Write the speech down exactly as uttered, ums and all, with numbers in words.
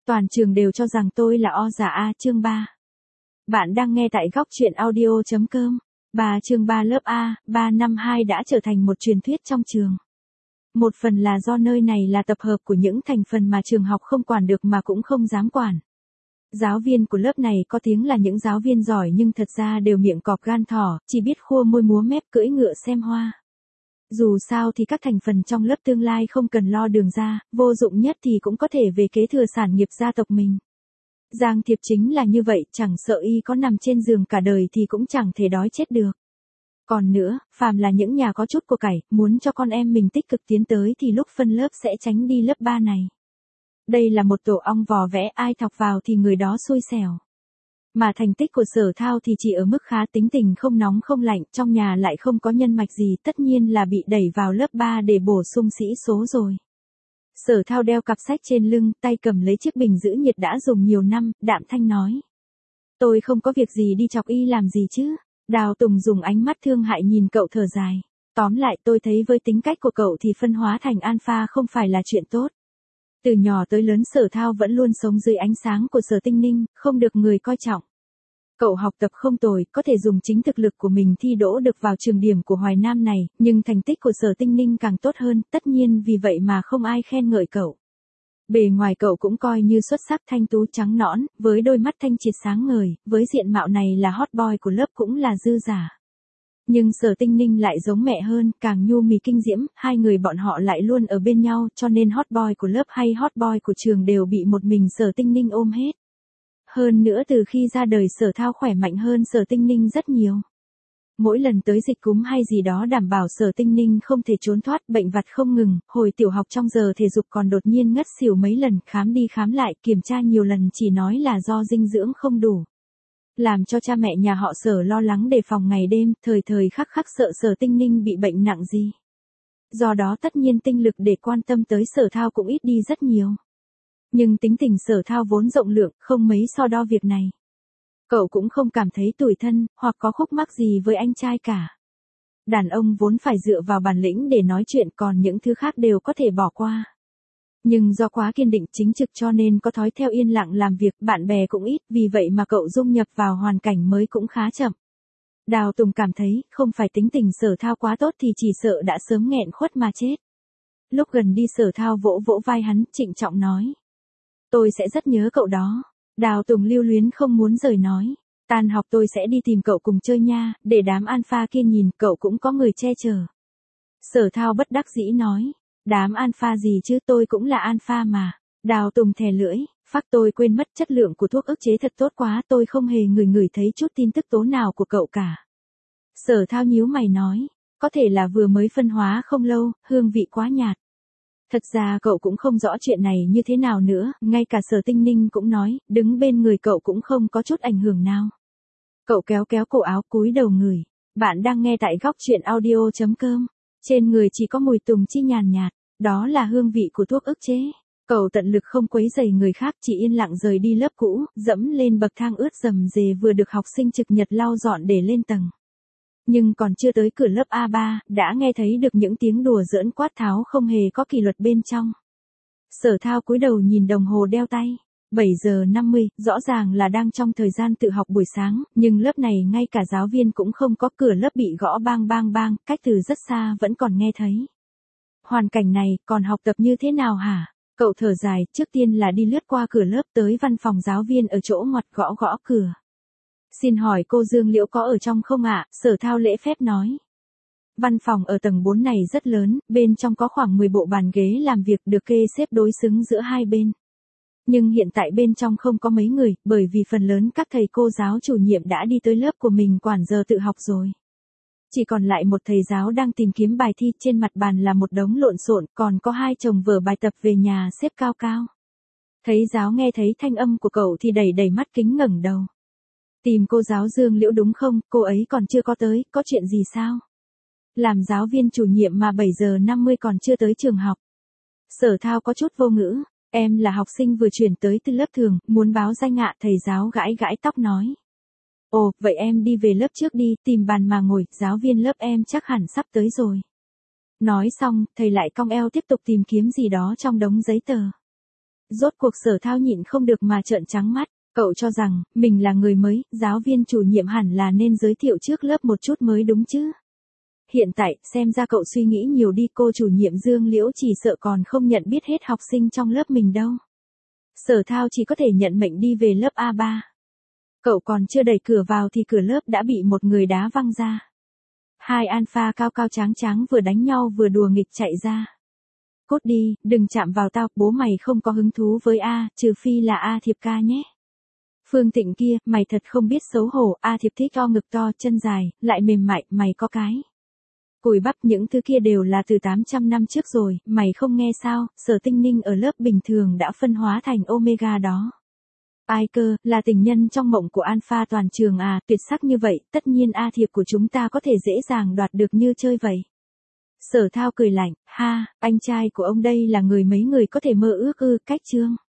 Toàn trường đều cho rằng tôi là o già A chương ba. Bạn đang nghe tại góc truyện audio chấm com. Bà chương ba lớp A, ba năm hai đã trở thành một truyền thuyết trong trường. Một phần là do nơi này là tập hợp của những thành phần mà trường học không quản được mà cũng không dám quản. Giáo viên của lớp này có tiếng là những giáo viên giỏi nhưng thật ra đều miệng cọp gan thỏ, chỉ biết khua môi múa mép cưỡi ngựa xem hoa. Dù sao thì các thành phần trong lớp tương lai không cần lo đường ra, vô dụng nhất thì cũng có thể về kế thừa sản nghiệp gia tộc mình. Giang Thiệp chính là như vậy, chẳng sợ y có nằm trên giường cả đời thì cũng chẳng thể đói chết được. Còn nữa, phàm là những nhà có chút của cải, muốn cho con em mình tích cực tiến tới thì lúc phân lớp sẽ tránh đi lớp ba này. Đây là một tổ ong vò vẽ, ai thọc vào thì người đó xui xẻo. Mà thành tích của Sở Thao thì chỉ ở mức khá, tính tình không nóng không lạnh, trong nhà lại không có nhân mạch gì, tất nhiên là bị đẩy vào lớp ba để bổ sung sĩ số rồi. Sở Thao đeo cặp sách trên lưng, tay cầm lấy chiếc bình giữ nhiệt đã dùng nhiều năm, đạm thanh nói. Tôi không có việc gì đi chọc y làm gì chứ. Đào Tùng dùng ánh mắt thương hại nhìn cậu thở dài. Tóm lại tôi thấy với tính cách của cậu thì phân hóa thành alpha không phải là chuyện tốt. Từ nhỏ tới lớn Sở Thao vẫn luôn sống dưới ánh sáng của Sở Tinh Ninh, không được người coi trọng. Cậu học tập không tồi, có thể dùng chính thực lực của mình thi đỗ được vào trường điểm của Hoài Nam này, nhưng thành tích của Sở Tinh Ninh càng tốt hơn, tất nhiên vì vậy mà không ai khen ngợi cậu. Bề ngoài cậu cũng coi như xuất sắc, thanh tú trắng nõn, với đôi mắt thanh triệt sáng ngời, với diện mạo này là hot boy của lớp cũng là dư giả. Nhưng Sở Tinh Ninh lại giống mẹ hơn, càng nhu mì kinh diễm, hai người bọn họ lại luôn ở bên nhau, cho nên hot boy của lớp hay hot boy của trường đều bị một mình Sở Tinh Ninh ôm hết. Hơn nữa từ khi ra đời Sở Thao khỏe mạnh hơn Sở Tinh Ninh rất nhiều. Mỗi lần tới dịch cúm hay gì đó đảm bảo Sở Tinh Ninh không thể trốn thoát, bệnh vặt không ngừng, hồi tiểu học trong giờ thể dục còn đột nhiên ngất xỉu mấy lần, khám đi khám lại, kiểm tra nhiều lần chỉ nói là do dinh dưỡng không đủ. Làm cho cha mẹ nhà họ Sở lo lắng đề phòng ngày đêm, thời thời khắc khắc sợ Sở Tinh Ninh bị bệnh nặng gì. Do đó tất nhiên tinh lực để quan tâm tới Sở Thao cũng ít đi rất nhiều. Nhưng tính tình Sở Thao vốn rộng lượng, không mấy so đo việc này. Cậu cũng không cảm thấy tủi thân, hoặc có khúc mắc gì với anh trai cả. Đàn ông vốn phải dựa vào bản lĩnh để nói chuyện, còn những thứ khác đều có thể bỏ qua. Nhưng do quá kiên định chính trực cho nên có thói theo yên lặng làm việc, bạn bè cũng ít, vì vậy mà cậu dung nhập vào hoàn cảnh mới cũng khá chậm. Đào Tùng cảm thấy, không phải tính tình Sở Thao quá tốt thì chỉ sợ đã sớm nghẹn khuất mà chết. Lúc gần đi Sở Thao vỗ vỗ vai hắn, trịnh trọng nói. Tôi sẽ rất nhớ cậu đó. Đào Tùng lưu luyến không muốn rời nói. Tan học tôi sẽ đi tìm cậu cùng chơi nha, để đám alpha kia nhìn, cậu cũng có người che chở. Sở Thao bất đắc dĩ nói. Đám alpha gì chứ, tôi cũng là alpha mà. Đào Tùng thè lưỡi, phắc tôi quên mất chất lượng của thuốc ức chế thật tốt quá, tôi không hề ngửi ngửi thấy chút tin tức tố nào của cậu cả. Sở Thao nhíu mày nói. Có thể là vừa mới phân hóa không lâu, hương vị quá nhạt. Thật ra cậu cũng không rõ chuyện này như thế nào nữa, ngay cả Sở Tinh Ninh cũng nói, đứng bên người cậu cũng không có chút ảnh hưởng nào. Cậu kéo kéo cổ áo cúi đầu ngửi. Bạn đang nghe tại góc truyện audio chấm com. Trên người chỉ có mùi tùng chi nhàn nhạt, đó là hương vị của thuốc ức chế. Cậu tận lực không quấy rầy người khác, chỉ yên lặng rời đi lớp cũ, dẫm lên bậc thang ướt rầm rề vừa được học sinh trực nhật lau dọn để lên tầng. Nhưng còn chưa tới cửa lớp A ba, đã nghe thấy được những tiếng đùa giỡn quát tháo không hề có kỷ luật bên trong. Sở Thao cúi đầu nhìn đồng hồ đeo tay. bảy giờ năm mươi, rõ ràng là đang trong thời gian tự học buổi sáng, nhưng lớp này ngay cả giáo viên cũng không có, cửa lớp bị gõ bang bang bang, cách từ rất xa vẫn còn nghe thấy. Hoàn cảnh này, còn học tập như thế nào hả? Cậu thở dài, trước tiên là đi lướt qua cửa lớp tới văn phòng giáo viên ở chỗ ngoặt, gõ gõ cửa. Xin hỏi cô Dương Liễu có ở trong không ạ? Sở Thao lễ phép nói. Văn phòng ở tầng bốn này rất lớn, bên trong có khoảng mười bộ bàn ghế làm việc được kê xếp đối xứng giữa hai bên. Nhưng hiện tại bên trong không có mấy người, bởi vì phần lớn các thầy cô giáo chủ nhiệm đã đi tới lớp của mình quản giờ tự học rồi. Chỉ còn lại một thầy giáo đang tìm kiếm bài thi, trên mặt bàn là một đống lộn xộn, còn có hai chồng vở bài tập về nhà xếp cao cao. Thầy giáo nghe thấy thanh âm của cậu thì đẩy đẩy mắt kính ngẩng đầu. Tìm cô giáo Dương Liễu đúng không, cô ấy còn chưa có tới, có chuyện gì sao? Làm giáo viên chủ nhiệm mà bảy giờ năm mươi còn chưa tới trường học. Sở Thao có chút vô ngữ, em là học sinh vừa chuyển tới từ lớp thường, muốn báo danh ạ, thầy giáo gãi gãi tóc nói. Ồ, vậy em đi về lớp trước đi, tìm bàn mà ngồi, giáo viên lớp em chắc hẳn sắp tới rồi. Nói xong, thầy lại cong eo tiếp tục tìm kiếm gì đó trong đống giấy tờ. Rốt cuộc Sở Thao nhịn không được mà trợn trắng mắt, cậu cho rằng, mình là người mới, giáo viên chủ nhiệm hẳn là nên giới thiệu trước lớp một chút mới đúng chứ. Hiện tại, xem ra cậu suy nghĩ nhiều đi, cô chủ nhiệm Dương Liễu chỉ sợ còn không nhận biết hết học sinh trong lớp mình đâu. Sở Thao chỉ có thể nhận mệnh đi về lớp A ba. Cậu còn chưa đẩy cửa vào thì cửa lớp đã bị một người đá văng ra. Hai alpha cao cao tráng tráng vừa đánh nhau vừa đùa nghịch chạy ra. Cút đi, đừng chạm vào tao, bố mày không có hứng thú với A, trừ phi là A Thiệp ca nhé. Phương Tịnh kia, mày thật không biết xấu hổ, A Thiệp thích to ngực to, chân dài, lại mềm mại, mày có cái cùi bắp, những thứ kia đều là từ tám trăm năm trước rồi, mày không nghe sao, Sở Tinh Ninh ở lớp bình thường đã phân hóa thành Omega đó. Ai cơ, là tình nhân trong mộng của Alpha toàn trường à, tuyệt sắc như vậy, tất nhiên A Thiệp của chúng ta có thể dễ dàng đoạt được như chơi vậy. Sở Thao cười lạnh, ha, anh trai của ông đây là người mấy người có thể mơ ước ư, cách trương.